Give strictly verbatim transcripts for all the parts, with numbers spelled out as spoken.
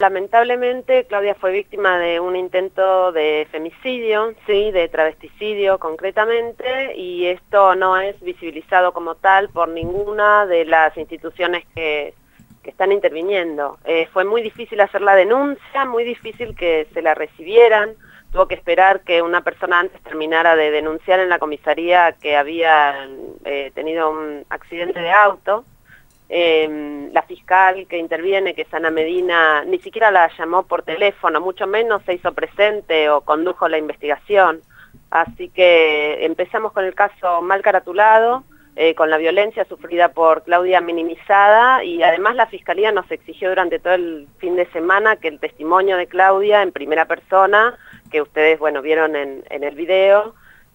lamentablemente Claudia fue víctima de un intento de femicidio, sí, de travesticidio concretamente, y esto no es visibilizado como tal por ninguna de las instituciones que, que están interviniendo. Eh, fue muy difícil hacer la denuncia, muy difícil que se la recibieran. Tuvo que esperar que una persona antes terminara de denunciar en la comisaría que había eh, tenido un accidente de auto. Eh, la fiscal que interviene, que es Ana Medina, ni siquiera la llamó por teléfono, mucho menos se hizo presente o condujo la investigación. Así que empezamos con el caso mal caratulado, eh, con la violencia sufrida por Claudia minimizada, y además la fiscalía nos exigió durante todo el fin de semana que el testimonio de Claudia en primera persona, que ustedes bueno vieron en, en el video,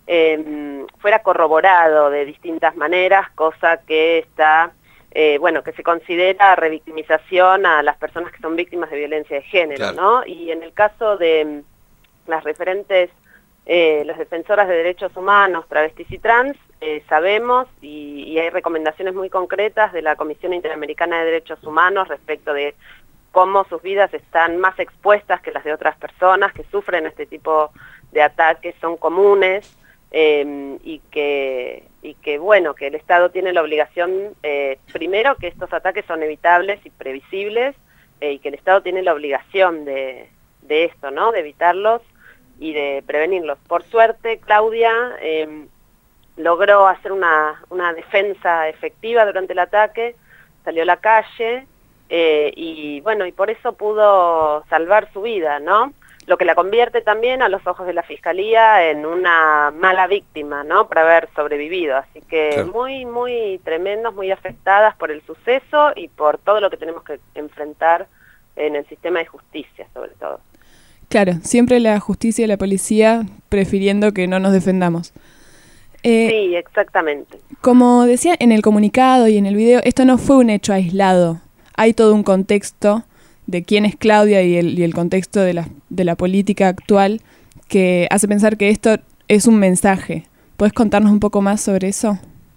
eh, fuera corroborado de distintas maneras, cosa que está... Eh, bueno, que se considera revictimización a las personas que son víctimas de violencia de género, claro, ¿no? Y en el caso de mm, las referentes, eh, las defensoras de derechos humanos, travestis y trans, eh, sabemos y, y hay recomendaciones muy concretas de la Comisión Interamericana de Derechos Humanos respecto de cómo sus vidas están más expuestas que las de otras personas que sufren este tipo de ataques, son comunes. Eh, y que y que bueno que el Estado tiene la obligación, eh, primero, que estos ataques son evitables y previsibles, eh, y que el Estado tiene la obligación de, de esto, ¿no? De evitarlos y de prevenirlos. Por suerte, Claudia eh, logró hacer una, una defensa efectiva durante el ataque, salió a la calle, eh, y bueno, y por eso pudo salvar su vida, ¿no? Lo que la convierte también a los ojos de la Fiscalía en una mala víctima, ¿no? Por haber sobrevivido. Así que claro, muy, muy tremendos, muy afectadas por el suceso y por todo lo que tenemos que enfrentar en el sistema de justicia, sobre todo. Claro, siempre la justicia y la policía prefiriendo que no nos defendamos. Eh, sí, exactamente. Como decía en el comunicado y en el video, esto no fue un hecho aislado. Hay todo un contexto de quién es Claudia y el, y el contexto de la, de la política actual que hace pensar que esto es un mensaje. ¿Puedes contarnos un poco más sobre eso?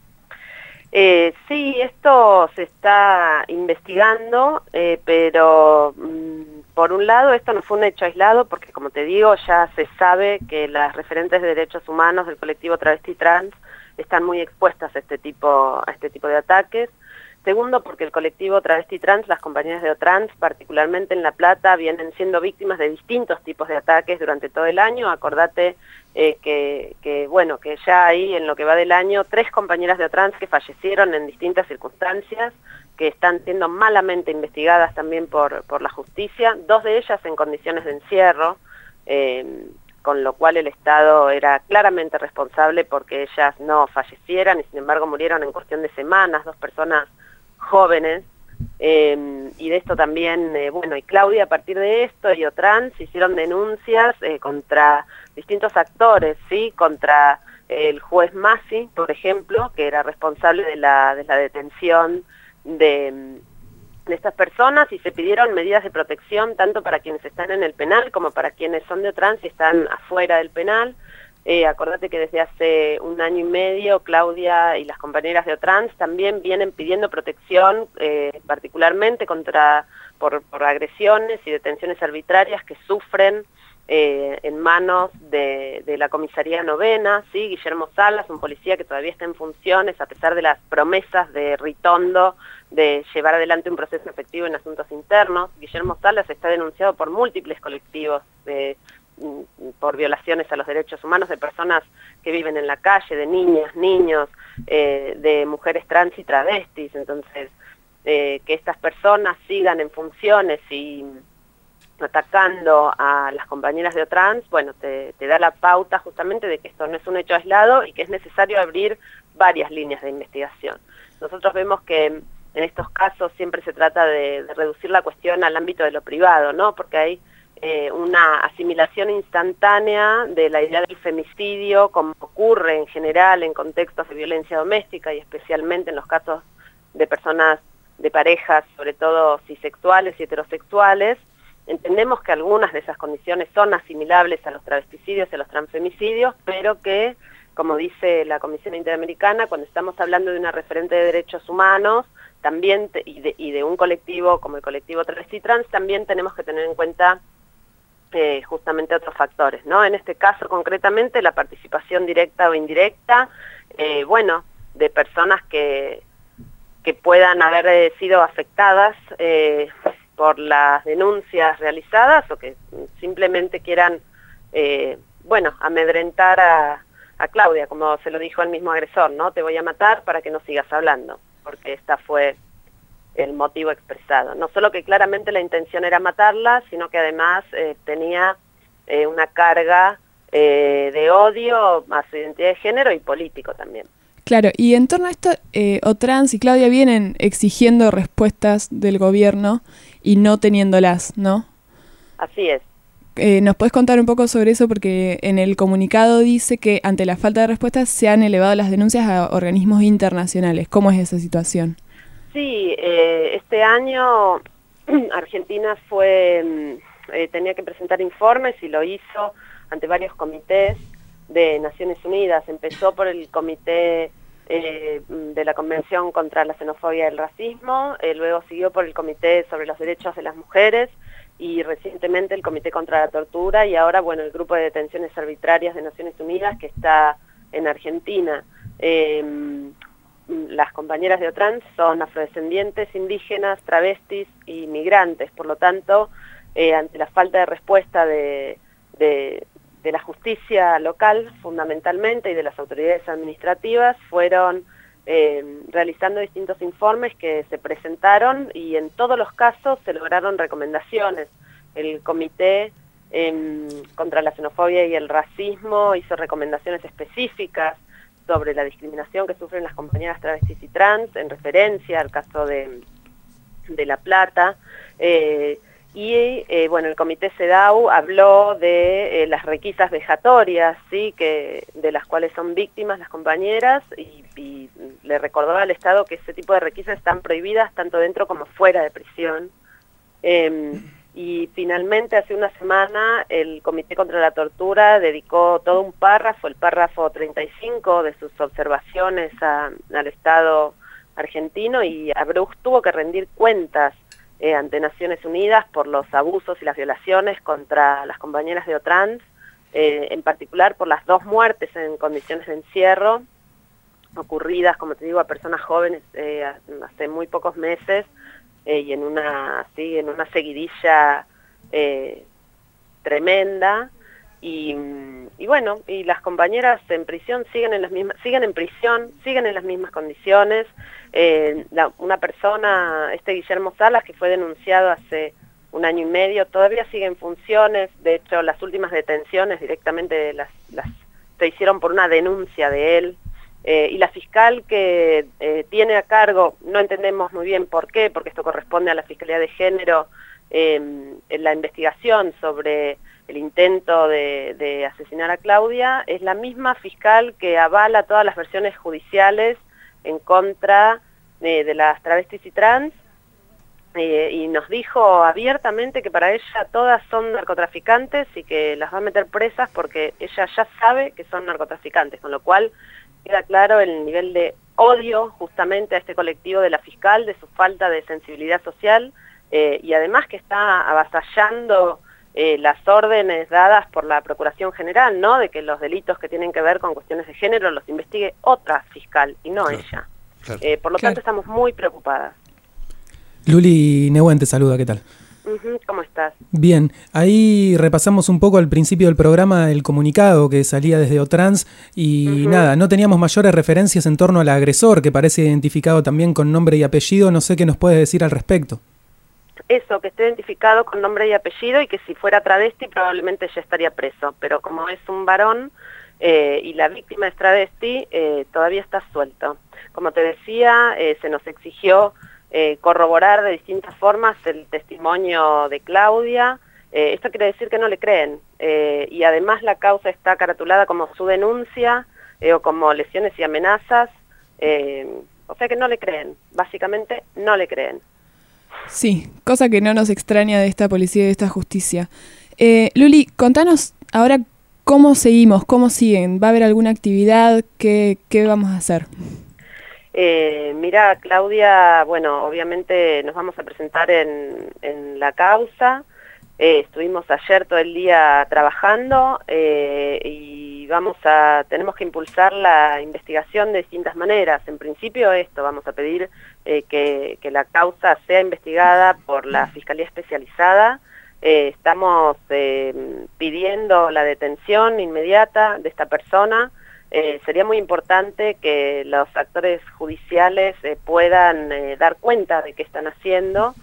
Eh, sí, esto se está investigando, eh, pero mmm, por un lado esto no fue un hecho aislado porque, como te digo, ya se sabe que las referentes de derechos humanos del colectivo travesti trans están muy expuestas a este tipo, a este tipo de ataques. Segundo, porque el colectivo travesti trans, las compañeras de OTrans, particularmente en La Plata, vienen siendo víctimas de distintos tipos de ataques durante todo el año. Acordate eh, que, que, bueno, que ya hay en lo que va del año tres compañeras de OTrans que fallecieron en distintas circunstancias, que están siendo malamente investigadas también por, por la justicia, dos de ellas en condiciones de encierro, eh, con lo cual el Estado era claramente responsable porque ellas no fallecieran y sin embargo murieron en cuestión de semanas, dos personas jóvenes, eh, y de esto también, eh, bueno, y Claudia a partir de esto y OTrans hicieron denuncias eh, contra distintos actores, ¿sí? Contra el juez Masi, por ejemplo, que era responsable de la, de la detención de, de estas personas, y se pidieron medidas de protección tanto para quienes están en el penal como para quienes son de OTrans y están afuera del penal. Eh, acordate que desde hace un año y medio Claudia y las compañeras de OTrans también vienen pidiendo protección, eh, particularmente contra por, por agresiones y detenciones arbitrarias que sufren eh, en manos de, de la comisaría novena, ¿sí? Guillermo Salas, un policía que todavía está en funciones a pesar de las promesas de Ritondo de llevar adelante un proceso efectivo en asuntos internos. Guillermo Salas está denunciado por múltiples colectivos de por violaciones a los derechos humanos de personas que viven en la calle, de niñas, niños, eh, de mujeres trans y travestis. Entonces, eh, que estas personas sigan en funciones y atacando a las compañeras de OTrans, bueno, te, te da la pauta justamente de que esto no es un hecho aislado y que es necesario abrir varias líneas de investigación. Nosotros vemos que en estos casos siempre se trata de, de reducir la cuestión al ámbito de lo privado, ¿no? Porque hay Eh, una asimilación instantánea de la idea del femicidio, como ocurre en general en contextos de violencia doméstica y especialmente en los casos de personas, de parejas, sobre todo cisexuales y heterosexuales. Entendemos que algunas de esas condiciones son asimilables a los travesticidios y a los transfemicidios, pero que como dice la Comisión Interamericana, cuando estamos hablando de una referente de derechos humanos también te, y, de, y de un colectivo como el colectivo travesti trans, también tenemos que tener en cuenta eh, justamente otros factores, ¿no? En este caso concretamente la participación directa o indirecta, eh, bueno, de personas que, que puedan haber eh, sido afectadas eh, por las denuncias realizadas o que simplemente quieran, eh, bueno, amedrentar a, a Claudia, como se lo dijo el mismo agresor, ¿no? Te voy a matar para que no sigas hablando, porque esta fue el motivo expresado. No solo que claramente la intención era matarla, sino que además eh, tenía eh, una carga eh, de odio a su identidad de género y político también. Claro, y en torno a esto, eh, Otrans y Claudia vienen exigiendo respuestas del gobierno y no teniéndolas, ¿no? Así es. Eh, ¿Nos puedes contar un poco sobre eso? Porque en el comunicado dice que ante la falta de respuestas se han elevado las denuncias a organismos internacionales. ¿Cómo es esa situación? Sí, eh, este año Argentina fue eh, tenía que presentar informes y lo hizo ante varios comités de Naciones Unidas. Empezó por el comité eh, de la Convención contra la Xenofobia y el Racismo, eh, luego siguió por el Comité sobre los Derechos de las Mujeres y recientemente el Comité contra la Tortura y ahora, bueno, el Grupo de Detenciones Arbitrarias de Naciones Unidas que está en Argentina. Eh, las compañeras de Otrans son afrodescendientes, indígenas, travestis y migrantes, por lo tanto, eh, ante la falta de respuesta de, de, de la justicia local, fundamentalmente, y de las autoridades administrativas, fueron eh, realizando distintos informes que se presentaron y en todos los casos se lograron recomendaciones. El Comité eh, contra la Xenofobia y el Racismo hizo recomendaciones específicas sobre la discriminación que sufren las compañeras travestis y trans, en referencia al caso de, de La Plata, eh, y eh, bueno, el Comité CEDAW habló de eh, las requisas vejatorias, ¿sí? que, de las cuales son víctimas las compañeras, y, y le recordó al Estado que ese tipo de requisas están prohibidas tanto dentro como fuera de prisión. Eh, Y finalmente, hace una semana, el Comité contra la Tortura dedicó todo un párrafo, el párrafo treinta y cinco de sus observaciones a, al Estado argentino, y Abruz tuvo que rendir cuentas eh, ante Naciones Unidas por los abusos y las violaciones contra las compañeras de Otrans, eh, en particular por las dos muertes en condiciones de encierro, ocurridas, como te digo, a personas jóvenes eh, hace muy pocos meses, Eh, y en una, sí, en una seguidilla eh, tremenda, y, y bueno, y las compañeras en prisión siguen en las mismas, siguen en prisión, siguen en las mismas condiciones. Eh, la, una persona, este Guillermo Salas, que fue denunciado hace un año y medio, todavía sigue en funciones. De hecho, las últimas detenciones directamente las, las se hicieron por una denuncia de él. Eh, y la fiscal que eh, tiene a cargo, no entendemos muy bien por qué, porque esto corresponde a la Fiscalía de Género, eh, en la investigación sobre el intento de, de asesinar a Claudia, es la misma fiscal que avala todas las versiones judiciales en contra eh, de las travestis y trans, eh, y nos dijo abiertamente que para ella todas son narcotraficantes y que las va a meter presas porque ella ya sabe que son narcotraficantes, con lo cual queda claro el nivel de odio justamente a este colectivo de la fiscal, de su falta de sensibilidad social, eh, y además que está avasallando eh, las órdenes dadas por la Procuración General, ¿no? De que los delitos que tienen que ver con cuestiones de género los investigue otra fiscal y no claro, ella. Claro. Eh, por lo claro. tanto, estamos muy preocupadas. Luli Nehuen te saluda, ¿qué tal? Uh-huh, ¿cómo estás? Bien, ahí repasamos un poco al principio del programa el comunicado que salía desde Otrans y uh-huh. nada, no teníamos mayores referencias en torno al agresor, que parece identificado también con nombre y apellido. No sé qué nos puedes decir al respecto. Eso, que esté identificado con nombre y apellido y que si fuera travesti probablemente ya estaría preso, pero como es un varón eh, y la víctima es travesti, eh, todavía está suelto. Como te decía, eh, se nos exigió Eh, corroborar de distintas formas el testimonio de Claudia. Eh, esto quiere decir que no le creen, eh, y además la causa está caratulada como su denuncia eh, o como lesiones y amenazas, eh, o sea que no le creen, básicamente no le creen. Sí, cosa que no nos extraña de esta policía y de esta justicia. Eh, Luli, contanos ahora ¿Cómo seguimos? ¿Cómo siguen? ¿Va a haber alguna actividad? ¿Qué, qué vamos a hacer? Eh, mira, Claudia, bueno, obviamente nos vamos a presentar en, en la causa. Eh, estuvimos ayer todo el día trabajando eh, y vamos a, tenemos que impulsar la investigación de distintas maneras. En principio esto, vamos a pedir eh, que, que la causa sea investigada por la Fiscalía Especializada. Eh, estamos eh, pidiendo la detención inmediata de esta persona. Eh, sería muy importante que los actores judiciales eh, puedan eh, dar cuenta de qué están haciendo.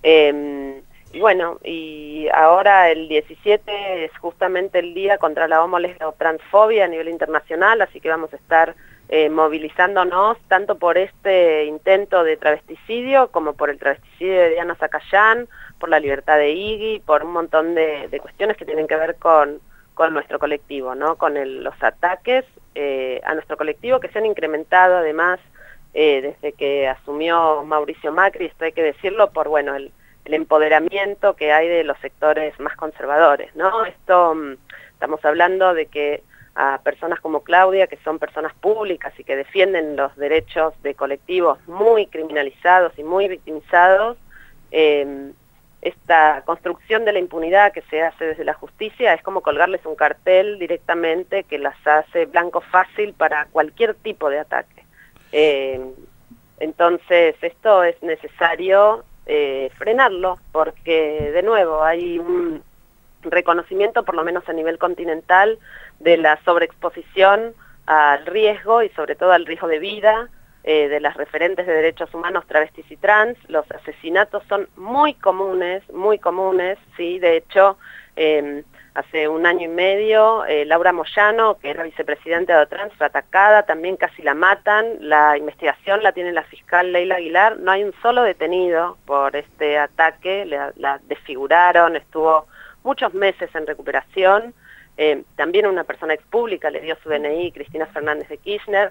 Eh, y bueno, y ahora el diecisiete es justamente el día contra la homo-lesbo-transfobia a nivel internacional, así que vamos a estar eh, movilizándonos tanto por este intento de travesticidio como por el travesticidio de Diana Zacayán, por la libertad de Iggy, por un montón de, de cuestiones que tienen que ver con, con nuestro colectivo, ¿no? Con el, los ataques eh, a nuestro colectivo que se han incrementado además eh, desde que asumió Mauricio Macri, esto hay que decirlo, por bueno el, el empoderamiento que hay de los sectores más conservadores, ¿no? Esto, estamos hablando de que a personas como Claudia, que son personas públicas y que defienden los derechos de colectivos muy criminalizados y muy victimizados, eh, esta construcción de la impunidad que se hace desde la justicia es como colgarles un cartel directamente que las hace blanco fácil para cualquier tipo de ataque. Eh, entonces esto es necesario eh, frenarlo porque de nuevo hay un reconocimiento, por lo menos a nivel continental, de la sobreexposición al riesgo y sobre todo al riesgo de vida eh, de las referentes de derechos humanos travestis y trans. Los asesinatos son muy comunes, muy comunes, sí, de hecho, eh, hace un año y medio, eh, Laura Moyano, que era vicepresidenta de Otrans, fue atacada, también casi la matan, la investigación la tiene la fiscal Leila Aguilar, no hay un solo detenido por este ataque, la, la desfiguraron, estuvo muchos meses en recuperación. Eh, también una persona ex pública le dio su D N I, Cristina Fernández de Kirchner.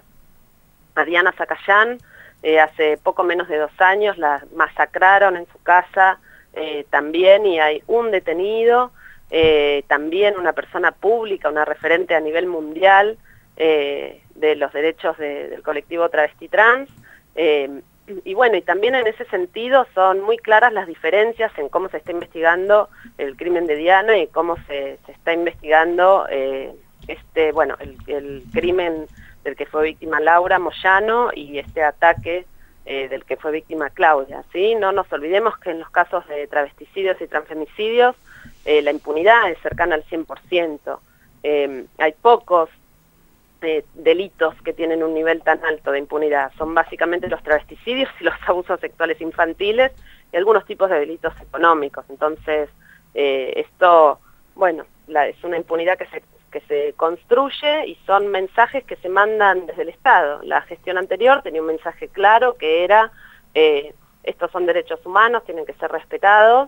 A Diana Zacayán, eh, hace poco menos de dos años, la masacraron en su casa eh, también y hay un detenido, eh, también una persona pública, una referente a nivel mundial eh, de los derechos de, del colectivo travesti trans. Eh, Y bueno, y también en ese sentido son muy claras las diferencias en cómo se está investigando el crimen de Diana y cómo se, se está investigando eh, este, bueno, el, el crimen del que fue víctima Laura Moyano y este ataque eh, del que fue víctima Claudia, ¿sí? No nos olvidemos que en los casos de travesticidios y transfemicidios eh, la impunidad es cercana al cien por ciento. Eh, hay pocos Eh, delitos que tienen un nivel tan alto de impunidad. Son básicamente los travesticidios y los abusos sexuales infantiles y algunos tipos de delitos económicos. Entonces, eh, esto, bueno, la, es una impunidad que se, que se construye y son mensajes que se mandan desde el Estado. La gestión anterior tenía un mensaje claro que era, eh, estos son derechos humanos, tienen que ser respetados,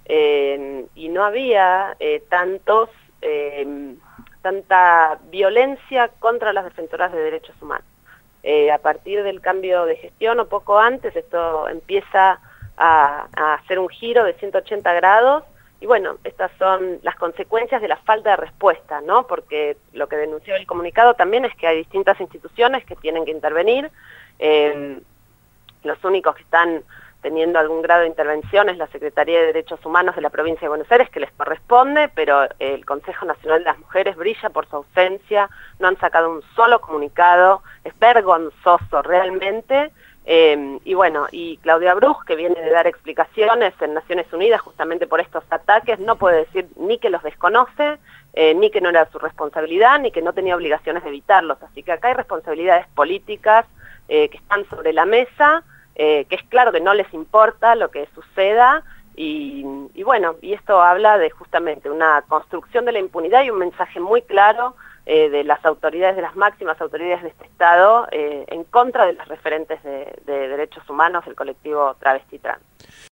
eh, y no había eh, tantos... Eh, tanta violencia contra las defensoras de derechos humanos. Eh, a partir del cambio de gestión o poco antes, esto empieza a, a hacer un giro de ciento ochenta grados y bueno, estas son las consecuencias de la falta de respuesta, ¿no? Porque lo que denunció el comunicado también es que hay distintas instituciones que tienen que intervenir. Eh, los únicos que están teniendo algún grado de intervención es la Secretaría de Derechos Humanos de la Provincia de Buenos Aires, que les corresponde, pero el Consejo Nacional de las Mujeres brilla por su ausencia, no han sacado un solo comunicado, es vergonzoso realmente, eh, y bueno, y Claudia Bruch, que viene de dar explicaciones en Naciones Unidas justamente por estos ataques, no puede decir ni que los desconoce, eh, ni que no era su responsabilidad, ni que no tenía obligaciones de evitarlos, así que acá hay responsabilidades políticas eh, que están sobre la mesa, Eh, que es claro que no les importa lo que suceda y, y bueno, y esto habla de justamente una construcción de la impunidad y un mensaje muy claro eh, de las autoridades, de las máximas autoridades de este Estado eh, en contra de las referentes de, de derechos humanos del colectivo travesti trans.